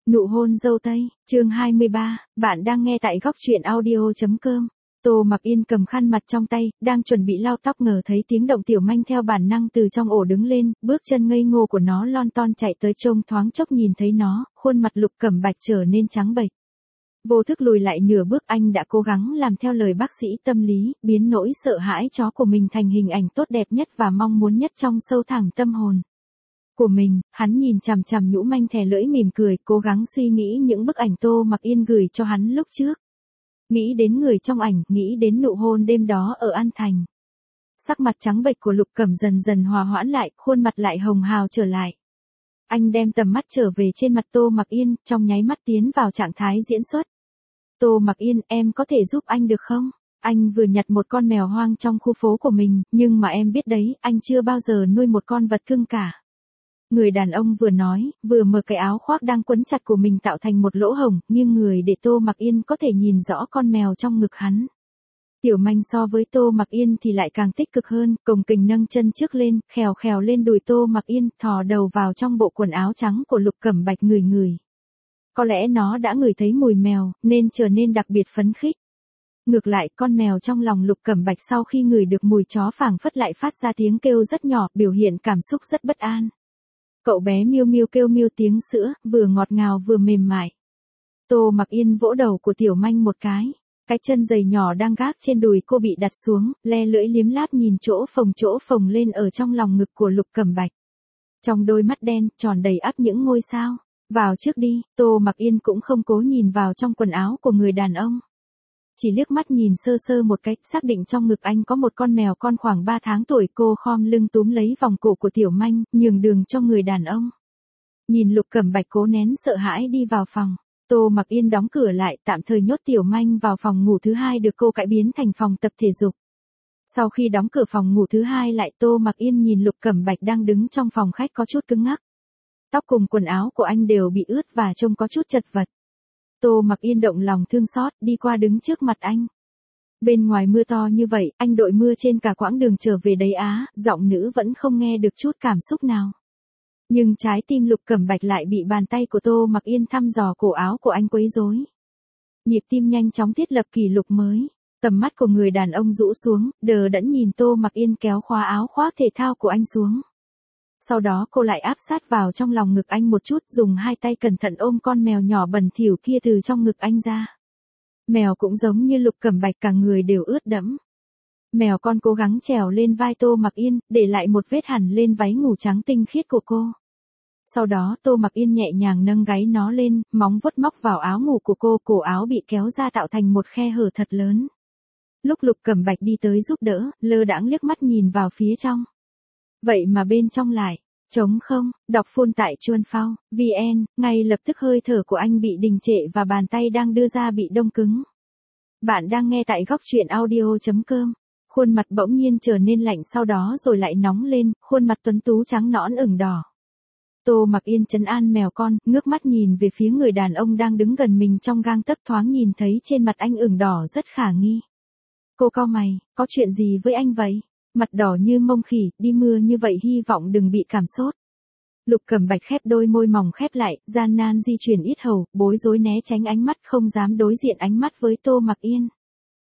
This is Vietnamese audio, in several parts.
Nụ hôn dâu tây, chương 23, bạn đang nghe tại góc truyện audio.com. Tô Mặc Yên cầm khăn mặt trong tay, đang chuẩn bị lau tóc ngờ thấy tiếng động Tiểu Manh theo bản năng từ trong ổ đứng lên, bước chân ngây ngô của nó lon ton chạy tới trông thoáng chốc nhìn thấy nó, khuôn mặt Lục Cẩm Bạch trở nên trắng bệch. Vô thức lùi lại nửa bước, anh đã cố gắng làm theo lời bác sĩ tâm lý, biến nỗi sợ hãi chó của mình thành hình ảnh tốt đẹp nhất và mong muốn nhất trong sâu thẳm tâm hồn của mình. Hắn nhìn chằm chằm Nhũ Manh thè lưỡi mỉm cười, cố gắng suy nghĩ những bức ảnh Tô Mặc Yên gửi cho hắn lúc trước. Nghĩ đến người trong ảnh, nghĩ đến nụ hôn đêm đó ở An Thành. Sắc mặt trắng bệch của Lục Cẩm dần dần hòa hoãn lại, khuôn mặt lại hồng hào trở lại. Anh đem tầm mắt trở về trên mặt Tô Mặc Yên, trong nháy mắt tiến vào trạng thái diễn xuất. Tô Mặc Yên, em có thể giúp anh được không? Anh vừa nhặt một con mèo hoang trong khu phố của mình, nhưng mà em biết đấy, anh chưa bao giờ nuôi một con vật cưng cả. Người đàn ông vừa nói, vừa mở cái áo khoác đang quấn chặt của mình tạo thành một lỗ hổng, nghiêng người để Tô Mặc Yên có thể nhìn rõ con mèo trong ngực hắn. Tiểu Manh so với Tô Mặc Yên thì lại càng tích cực hơn, cồng kềnh nâng chân trước lên, khèo khèo lên đùi Tô Mặc Yên, thò đầu vào trong bộ quần áo trắng của Lục Cẩm Bạch ngửi ngửi. Có lẽ nó đã ngửi thấy mùi mèo, nên trở nên đặc biệt phấn khích. Ngược lại, con mèo trong lòng Lục Cẩm Bạch sau khi ngửi được mùi chó phảng phất lại phát ra tiếng kêu rất nhỏ, biểu hiện cảm xúc rất bất an. Cậu bé miêu miêu kêu miêu tiếng sữa, vừa ngọt ngào vừa mềm mại. Tô Mặc Yên vỗ đầu của Tiểu Manh một cái chân giày nhỏ đang gác trên đùi cô bị đặt xuống, le lưỡi liếm láp nhìn chỗ phồng lên ở trong lòng ngực của Lục Cẩm Bạch. Trong đôi mắt đen, tròn đầy ắp những ngôi sao. Vào trước đi, Tô Mặc Yên cũng không cố nhìn vào trong quần áo của người đàn ông. Chỉ liếc mắt nhìn sơ sơ một cái, xác định trong ngực anh có một con mèo con khoảng 3 tháng tuổi, cô khom lưng túm lấy vòng cổ của Tiểu Manh, nhường đường cho người đàn ông. Nhìn Lục Cẩm Bạch cố nén sợ hãi đi vào phòng, Tô Mặc Yên đóng cửa lại, tạm thời nhốt Tiểu Manh vào phòng ngủ thứ hai được cô cải biến thành phòng tập thể dục. Sau khi đóng cửa phòng ngủ thứ hai lại, Tô Mặc Yên nhìn Lục Cẩm Bạch đang đứng trong phòng khách có chút cứng ngắc. Tóc cùng quần áo của anh đều bị ướt và trông có chút chật vật. Tô Mặc Yên động lòng thương xót, đi qua đứng trước mặt anh. Bên ngoài mưa to như vậy, anh đội mưa trên cả quãng đường trở về đấy á, giọng nữ vẫn không nghe được chút cảm xúc nào. Nhưng trái tim Lục Cẩm Bạch lại bị bàn tay của Tô Mặc Yên thăm dò cổ áo của anh quấy rối. Nhịp tim nhanh chóng thiết lập kỷ lục mới. Tầm mắt của người đàn ông rũ xuống, đờ đẫn nhìn Tô Mặc Yên kéo khóa áo khoác thể thao của anh xuống. Sau đó cô lại áp sát vào trong lòng ngực anh một chút, dùng hai tay cẩn thận ôm con mèo nhỏ bẩn thỉu kia từ trong ngực anh ra. Mèo cũng giống như Lục Cẩm Bạch, cả người đều ướt đẫm. Mèo con cố gắng trèo lên vai Tô Mặc Yên, để lại một vết hằn lên váy ngủ trắng tinh khiết của cô. Sau đó Tô Mặc Yên nhẹ nhàng nâng gáy nó lên, móng vuốt móc vào áo ngủ của cô, cổ áo bị kéo ra tạo thành một khe hở thật lớn. Lúc Lục Cẩm Bạch đi tới giúp đỡ, lơ đãng liếc mắt nhìn vào phía trong. Vậy mà bên trong lại trống không. Đọc full tại Chuan Phao VN, ngay lập tức hơi thở của anh bị đình trệ và bàn tay đang đưa ra bị đông cứng. Bạn đang nghe tại góc truyện audio.com. Khuôn mặt bỗng nhiên trở nên lạnh, sau đó rồi lại nóng lên, khuôn mặt tuấn tú trắng nõn ửng đỏ. Tô Mặc Yên trấn an mèo con, ngước mắt nhìn về phía người đàn ông đang đứng gần mình trong gang tấc, thoáng nhìn thấy trên mặt anh ửng đỏ rất khả nghi. Cô cau mày, có chuyện gì với anh vậy? Mặt đỏ như mông khỉ, đi mưa như vậy hy vọng đừng bị cảm sốt. Lục Cẩm Bạch khép đôi môi mỏng khép lại, gian nan di chuyển yết hầu, bối rối né tránh ánh mắt, không dám đối diện ánh mắt với Tô Mặc Yên.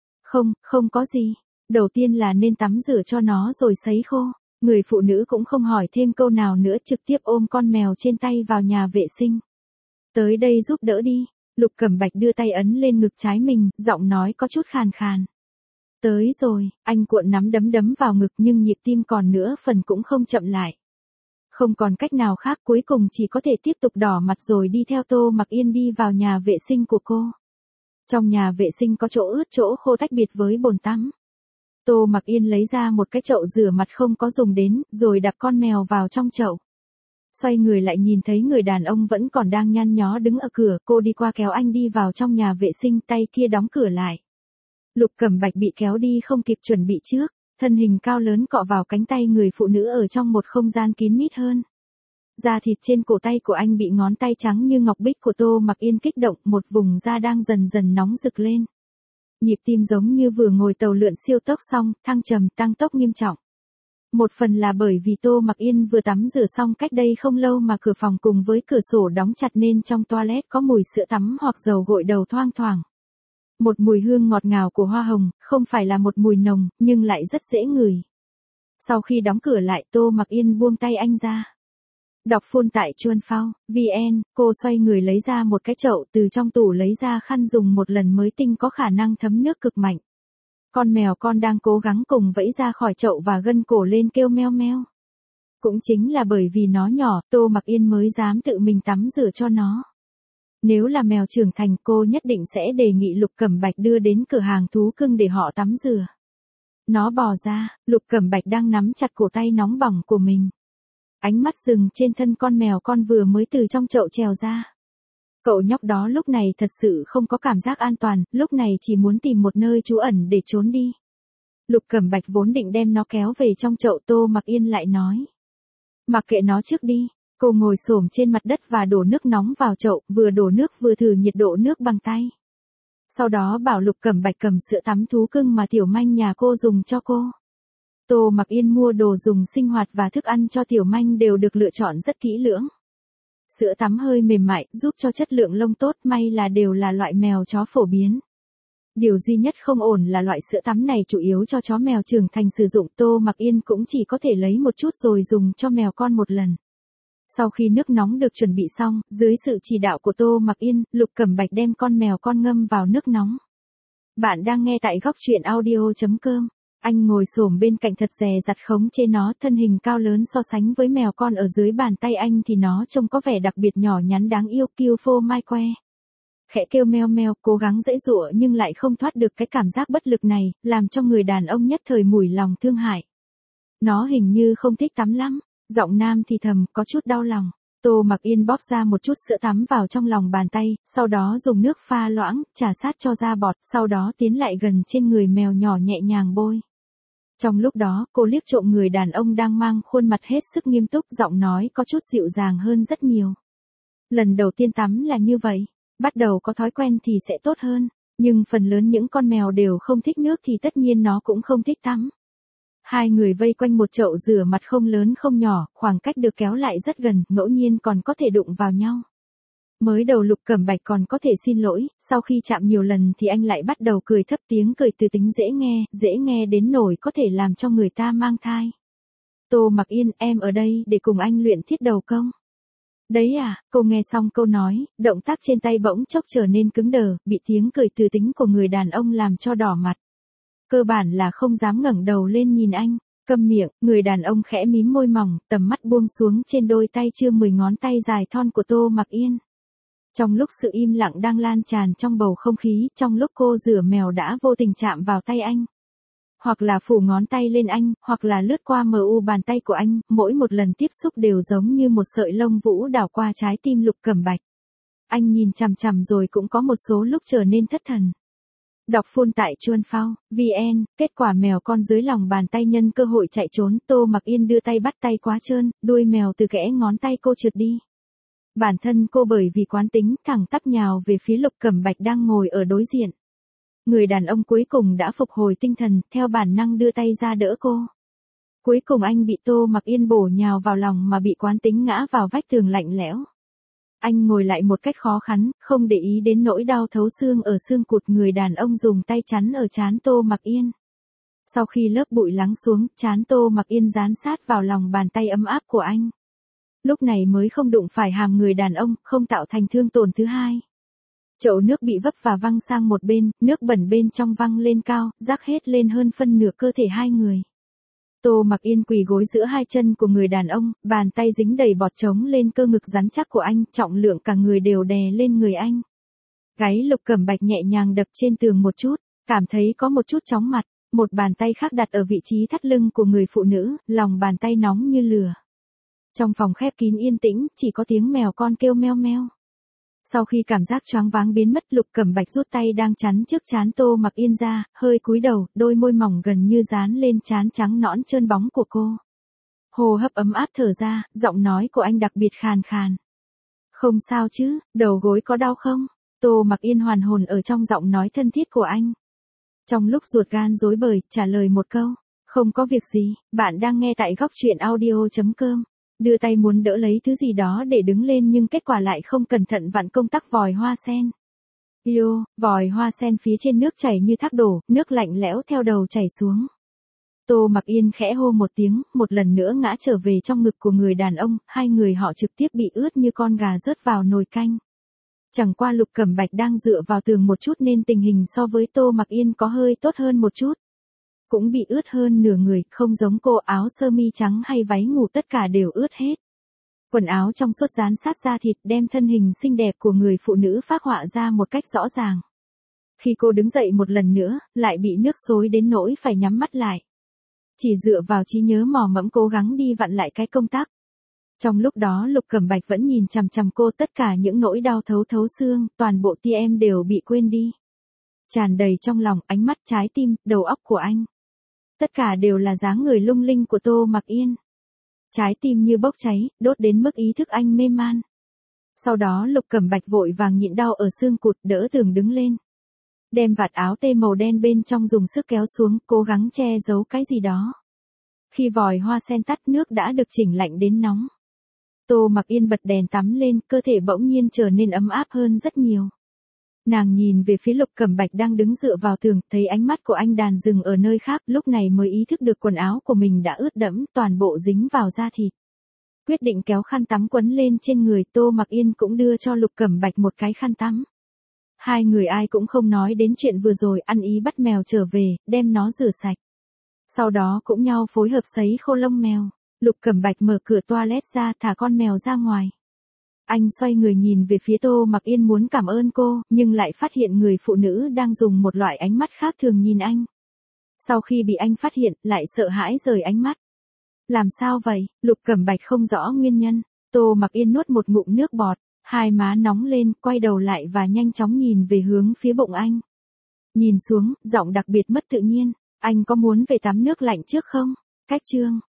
Không có gì. Đầu tiên là nên tắm rửa cho nó rồi sấy khô. Người phụ nữ cũng không hỏi thêm câu nào nữa, trực tiếp ôm con mèo trên tay vào nhà vệ sinh. Tới đây giúp đỡ đi. Lục Cẩm Bạch đưa tay ấn lên ngực trái mình, giọng nói có chút khàn khàn. Tới rồi, anh cuộn nắm đấm vào ngực, nhưng nhịp tim còn nữa phần cũng không chậm lại. Không còn cách nào khác, cuối cùng chỉ có thể tiếp tục đỏ mặt rồi đi theo Tô Mặc Yên đi vào nhà vệ sinh của cô. Trong nhà vệ sinh có chỗ ướt chỗ khô tách biệt với bồn tắm. Tô Mặc Yên lấy ra một cái chậu rửa mặt không có dùng đến, rồi đặt con mèo vào trong chậu. Xoay người lại nhìn thấy người đàn ông vẫn còn đang nhăn nhó đứng ở cửa, cô đi qua kéo anh đi vào trong nhà vệ sinh, tay kia đóng cửa lại. Lục Cẩm Bạch bị kéo đi không kịp chuẩn bị trước, thân hình cao lớn cọ vào cánh tay người phụ nữ ở trong một không gian kín mít hơn. Da thịt trên cổ tay của anh bị ngón tay trắng như ngọc bích của Tô Mặc Yên kích động, một vùng da đang dần dần nóng rực lên. Nhịp tim giống như vừa ngồi tàu lượn siêu tốc xong, thăng trầm tăng tốc nghiêm trọng. Một phần là bởi vì Tô Mặc Yên vừa tắm rửa xong cách đây không lâu mà cửa phòng cùng với cửa sổ đóng chặt nên trong toilet có mùi sữa tắm hoặc dầu gội đầu thoang thoảng. Một mùi hương ngọt ngào của hoa hồng, không phải là một mùi nồng, nhưng lại rất dễ ngửi. Sau khi đóng cửa lại, Tô Mặc Yên buông tay anh ra. Đọc phun tại Chuan Phao, VN, cô xoay người lấy ra một cái chậu, từ trong tủ lấy ra khăn dùng một lần mới tinh có khả năng thấm nước cực mạnh. Con mèo con đang cố gắng cùng vẫy ra khỏi chậu và gân cổ lên kêu meo meo. Cũng chính là bởi vì nó nhỏ, Tô Mặc Yên mới dám tự mình tắm rửa cho nó. Nếu là mèo trưởng thành, cô nhất định sẽ đề nghị Lục Cẩm Bạch đưa đến cửa hàng thú cưng để họ tắm rửa. Nó bò ra, Lục Cẩm Bạch đang nắm chặt cổ tay nóng bỏng của mình. Ánh mắt dừng trên thân con mèo con vừa mới từ trong chậu trèo ra. Cậu nhóc đó lúc này thật sự không có cảm giác an toàn, lúc này chỉ muốn tìm một nơi trú ẩn để trốn đi. Lục Cẩm Bạch vốn định đem nó kéo về trong chậu, Tô Mặc Yên lại nói. Mặc kệ nó trước đi. Cô ngồi xổm trên mặt đất và đổ nước nóng vào chậu, vừa đổ nước vừa thử nhiệt độ nước bằng tay. Sau đó bảo Lục Cẩm Bạch cầm sữa tắm thú cưng mà Tiểu Manh nhà cô dùng cho cô. Tô Mặc Yên mua đồ dùng sinh hoạt và thức ăn cho Tiểu Manh đều được lựa chọn rất kỹ lưỡng. Sữa tắm hơi mềm mại, giúp cho chất lượng lông tốt, may là đều là loại mèo chó phổ biến. Điều duy nhất không ổn là loại sữa tắm này chủ yếu cho chó mèo trưởng thành sử dụng, Tô Mặc Yên cũng chỉ có thể lấy một chút rồi dùng cho mèo con một lần. Sau khi nước nóng được chuẩn bị xong, dưới sự chỉ đạo của Tô Mặc Yên, Lục Cẩm Bạch đem con mèo con ngâm vào nước nóng. Bạn đang nghe tại góc truyện audio.com. Anh ngồi xổm bên cạnh thật dè dặt khống chế nó, thân hình cao lớn so sánh với mèo con ở dưới bàn tay anh thì nó trông có vẻ đặc biệt nhỏ nhắn đáng yêu, kiêu phô mai que. Khẽ kêu meo meo, cố gắng giãy giụa nhưng lại không thoát được cái cảm giác bất lực này, làm cho người đàn ông nhất thời mủi lòng thương hại. Nó hình như không thích tắm lắm. Giọng nam thì thầm, có chút đau lòng. Tô Mặc Yên bóp ra một chút sữa tắm vào trong lòng bàn tay, sau đó dùng nước pha loãng, trà sát cho ra bọt, sau đó tiến lại gần trên người mèo nhỏ nhẹ nhàng bôi. Trong lúc đó, cô liếc trộm người đàn ông đang mang khuôn mặt hết sức nghiêm túc, giọng nói có chút dịu dàng hơn rất nhiều. Lần đầu tiên tắm là như vậy, bắt đầu có thói quen thì sẽ tốt hơn, nhưng phần lớn những con mèo đều không thích nước thì tất nhiên nó cũng không thích tắm. Hai người vây quanh một chậu rửa mặt không lớn không nhỏ, khoảng cách được kéo lại rất gần, ngẫu nhiên còn có thể đụng vào nhau. Mới đầu Lục Cẩm Bạch còn có thể xin lỗi, sau khi chạm nhiều lần thì anh lại bắt đầu cười thấp, tiếng cười từ tính dễ nghe đến nỗi có thể làm cho người ta mang thai. Tô Mặc Yên, em ở đây để cùng anh luyện thiết đầu công. Đấy à, cô nghe xong câu nói, động tác trên tay bỗng chốc trở nên cứng đờ, bị tiếng cười từ tính của người đàn ông làm cho đỏ mặt. Cơ bản là không dám ngẩng đầu lên nhìn anh, câm miệng, người đàn ông khẽ mím môi mỏng, tầm mắt buông xuống trên đôi tay chưa 10 ngón tay dài thon của Tô Mặc Yên. Trong lúc sự im lặng đang lan tràn trong bầu không khí, trong lúc cô rửa mèo đã vô tình chạm vào tay anh. Hoặc là phủ ngón tay lên anh, hoặc là lướt qua bàn tay của anh, mỗi một lần tiếp xúc đều giống như một sợi lông vũ đảo qua trái tim Lục Cẩm Bạch. Anh nhìn chằm chằm rồi cũng có một số lúc trở nên thất thần. Đọc phun tại Chuan Phao, VN, kết quả mèo con dưới lòng bàn tay nhân cơ hội chạy trốn, Tô Mặc Yên đưa tay bắt tay quá trơn, đuôi mèo từ kẽ ngón tay cô trượt đi. Bản thân cô bởi vì quán tính thẳng tắp nhào về phía Lục Cẩm Bạch đang ngồi ở đối diện. Người đàn ông cuối cùng đã phục hồi tinh thần, theo bản năng đưa tay ra đỡ cô. Cuối cùng anh bị Tô Mặc Yên bổ nhào vào lòng mà bị quán tính ngã vào vách tường lạnh lẽo. Anh ngồi lại một cách khó khăn, không để ý đến nỗi đau thấu xương ở xương cụt, người đàn ông dùng tay chắn ở trán Tô Mặc Yên. Sau khi lớp bụi lắng xuống, trán Tô Mặc Yên dán sát vào lòng bàn tay ấm áp của anh. Lúc này mới không đụng phải hàm người đàn ông, không tạo thành thương tổn thứ hai. Chậu nước bị vấp và văng sang một bên, nước bẩn bên trong văng lên cao, rác hết lên hơn phân nửa cơ thể hai người. Tô Mặc Yên quỳ gối giữa hai chân của người đàn ông, bàn tay dính đầy bọt trống lên cơ ngực rắn chắc của anh, trọng lượng cả người đều đè lên người anh. Gáy Lục Cẩm Bạch nhẹ nhàng đập trên tường một chút, cảm thấy có một chút chóng mặt, một bàn tay khác đặt ở vị trí thắt lưng của người phụ nữ, lòng bàn tay nóng như lửa. Trong phòng khép kín yên tĩnh, chỉ có tiếng mèo con kêu meo meo. Sau khi cảm giác choáng váng biến mất, Lục Cẩm Bạch rút tay đang chắn trước trán Tô Mặc Yên ra, hơi cúi đầu, đôi môi mỏng gần như dán lên trán trắng nõn trơn bóng của cô. Hô hấp ấm áp thở ra, giọng nói của anh đặc biệt khàn khàn. Không sao chứ, đầu gối có đau không? Tô Mặc Yên hoàn hồn ở trong giọng nói thân thiết của anh. Trong lúc ruột gan rối bời, trả lời một câu. Không có việc gì, bạn đang nghe tại góc chuyện audio.com. Đưa tay muốn đỡ lấy thứ gì đó để đứng lên nhưng kết quả lại không cẩn thận vặn công tắc vòi hoa sen. Yêu, vòi hoa sen phía trên nước chảy như thác đổ, nước lạnh lẽo theo đầu chảy xuống. Tô Mặc Yên khẽ hô một tiếng, một lần nữa ngã trở về trong ngực của người đàn ông, hai người họ trực tiếp bị ướt như con gà rớt vào nồi canh. Chẳng qua Lục Cẩm Bạch đang dựa vào tường một chút nên tình hình so với Tô Mặc Yên có hơi tốt hơn một chút. Cũng bị ướt hơn nửa người, không giống cô, áo sơ mi trắng hay váy ngủ tất cả đều ướt hết. Quần áo trong suốt dán sát da thịt đem thân hình xinh đẹp của người phụ nữ phác họa ra một cách rõ ràng. Khi cô đứng dậy một lần nữa, lại bị nước xối đến nỗi phải nhắm mắt lại. Chỉ dựa vào trí nhớ mò mẫm cố gắng đi vặn lại cái công tắc. Trong lúc đó Lục Cẩm Bạch vẫn nhìn chằm chằm cô, tất cả những nỗi đau thấu thấu xương, toàn bộ tia em đều bị quên đi. Tràn đầy trong lòng, ánh mắt, trái tim, đầu óc của anh. Tất cả đều là dáng người lung linh của Tô Mặc Yên. Trái tim như bốc cháy, đốt đến mức ý thức anh mê man. Sau đó Lục Cẩm Bạch vội vàng nhịn đau ở xương cụt, đỡ tường đứng lên. Đem vạt áo tê màu đen bên trong dùng sức kéo xuống, cố gắng che giấu cái gì đó. Khi vòi hoa sen tắt, nước đã được chỉnh lạnh đến nóng. Tô Mặc Yên bật đèn tắm lên, cơ thể bỗng nhiên trở nên ấm áp hơn rất nhiều. Nàng nhìn về phía Lục Cẩm Bạch đang đứng dựa vào tường, thấy ánh mắt của anh đàn dừng ở nơi khác, lúc này mới ý thức được quần áo của mình đã ướt đẫm, toàn bộ dính vào da thịt. Quyết định kéo khăn tắm quấn lên trên người, Tô Mặc Yên cũng đưa cho Lục Cẩm Bạch một cái khăn tắm. Hai người ai cũng không nói đến chuyện vừa rồi, ăn ý bắt mèo trở về, đem nó rửa sạch. Sau đó cũng nhau phối hợp sấy khô lông mèo. Lục Cẩm Bạch mở cửa toilet ra, thả con mèo ra ngoài. Anh xoay người nhìn về phía Tô Mặc Yên muốn cảm ơn cô, nhưng lại phát hiện người phụ nữ đang dùng một loại ánh mắt khác thường nhìn anh. Sau khi bị anh phát hiện, lại sợ hãi rời ánh mắt. Làm sao vậy? Lục Cẩm Bạch không rõ nguyên nhân. Tô Mặc Yên nuốt một ngụm nước bọt, hai má nóng lên, quay đầu lại và nhanh chóng nhìn về hướng phía bụng anh. Nhìn xuống, giọng đặc biệt mất tự nhiên. Anh có muốn về tắm nước lạnh trước không? Cách chương.